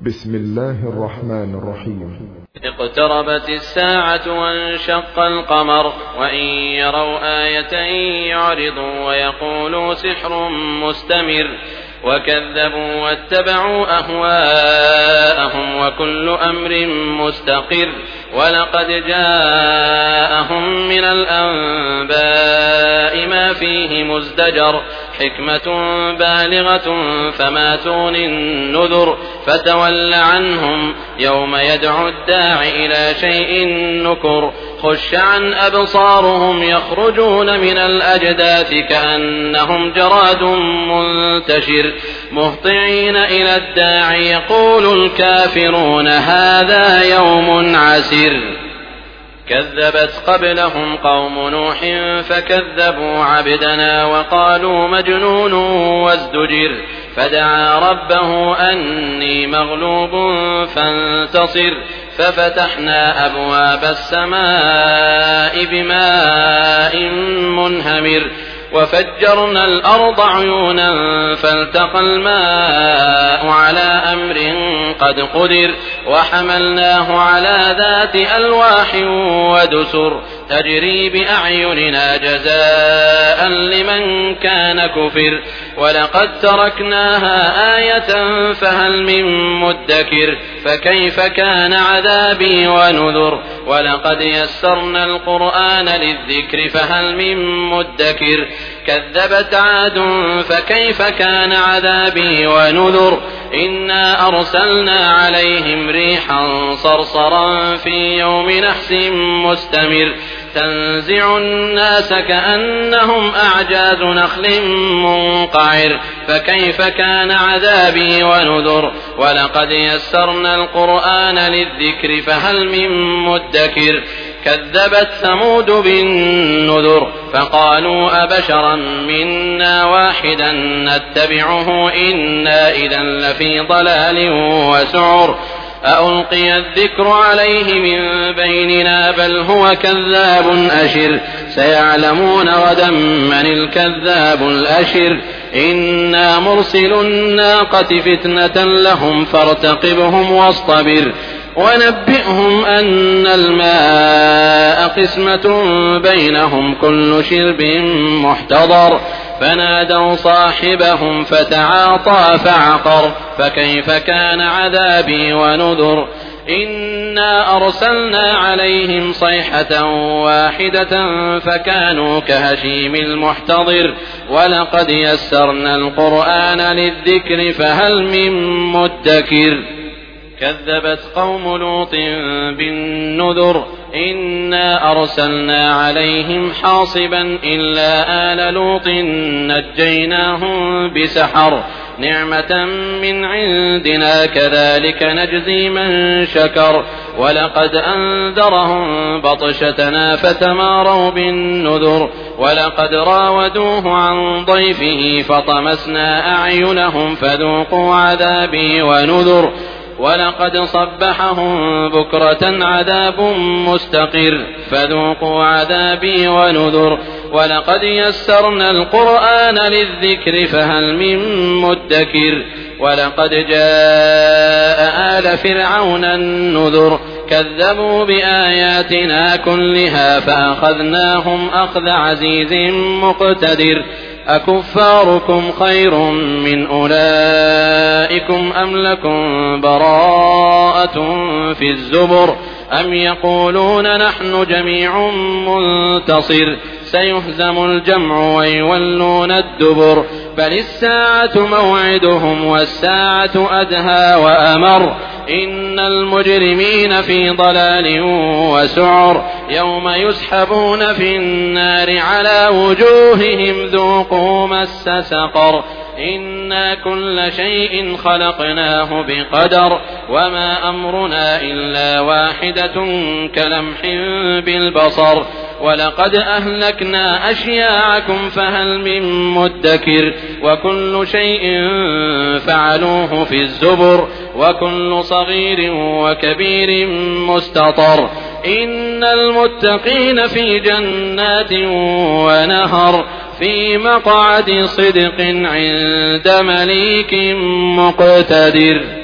بسم الله الرحمن الرحيم. اقتربت الساعة وانشق القمر وإن يروا آية يعرضوا ويقولوا سحر مستمر وكذبوا واتبعوا أهواءهم وكل أمر مستقر ولقد جاءهم من الأنباء ما فيه مزدجر حكمة بالغة فما تغني النذر فتول عنهم يوم يدعو الداع إلى شيء نكر خش عن أبصارهم يخرجون من الأجداث كأنهم جراد منتشر مهطعين إلى الداع يقول الكافرون هذا يوم عسر كذبت قبلهم قوم نوح فكذبوا عبدنا وقالوا مجنون وازدجر فدعا ربه أني مغلوب فانتصر ففتحنا أبواب السماء بماء منهمر وفجرنا الأرض عيونا فالتقى الماء على أمر قد قدر وحملناه على ذات ألواح ودسر تجري بأعيننا جزاء لمن كان كفر ولقد تركناها آية فهل من مدكر فكيف كان عذابي ونذر ولقد يسرنا القرآن للذكر فهل من مدكر كذبت عاد فكيف كان عذابي ونذر إنا أرسلنا عليهم ريحا صرصرا في يوم نحس مستمر تنزع الناس كأنهم أعجاز نخل منقعر فكيف كان عذابي ونذر ولقد يسرنا القرآن للذكر فهل من مدكر كذبت ثمود بالنذر فقالوا أبشرا منا واحدا نتبعه إنا إذا لفي ضلال وسعر ألقي الذكر عليه من بيننا بل هو كذاب أشر سيعلمون غدا من الكذاب الأشر إنا مرسل الناقة فتنة لهم فارتقبهم واصطبر ونبئهم أن الماء قسمة بينهم كل شرب محتضر فنادوا صاحبهم فتعاطى فعقر فكيف كان عذابي ونذر إنا أرسلنا عليهم صيحة واحدة فكانوا كهشيم المحتضر ولقد يسرنا القرآن للذكر فهل من مدكر كذبت قوم لوط بالنذر إنا أرسلنا عليهم حاصبا إلا آل لوط نجيناهم بسحر نعمة من عندنا كذلك نجزي من شكر ولقد أنذرهم بطشتنا فتماروا بالنذر ولقد راودوه عن ضيفه فطمسنا أعينهم فذوقوا عذابي ونذر ولقد صبحهم بكرة عذاب مستقر فذوقوا عذابي ونذر ولقد يسرنا القرآن للذكر فهل من مدكر ولقد جاء آل فرعون النذر كذبوا بآياتنا كلها فأخذناهم أخذ عزيز مقتدر أكفاركم خير من أولئكم أم لكم براءة في الزبر أم يقولون نحن جميع منتصر سيهزم الجمع ويولون الدبر بل الساعة موعدهم والساعة أدهى وأمر إن المجرمين في ضلال وسعر يوم يسحبون في النار على وجوههم ذوقوا مس سقر إنا كل شيء خلقناه بقدر وما أمرنا إلا واحدة كلمح بالبصر ولقد أهلكنا أشياعكم فهل من مدكر وكل شيء فعلوه في الزبر وكل صغير وكبير مستطر إن المتقين في جنات ونهر في مقعد صدق عند مليك مقتدر.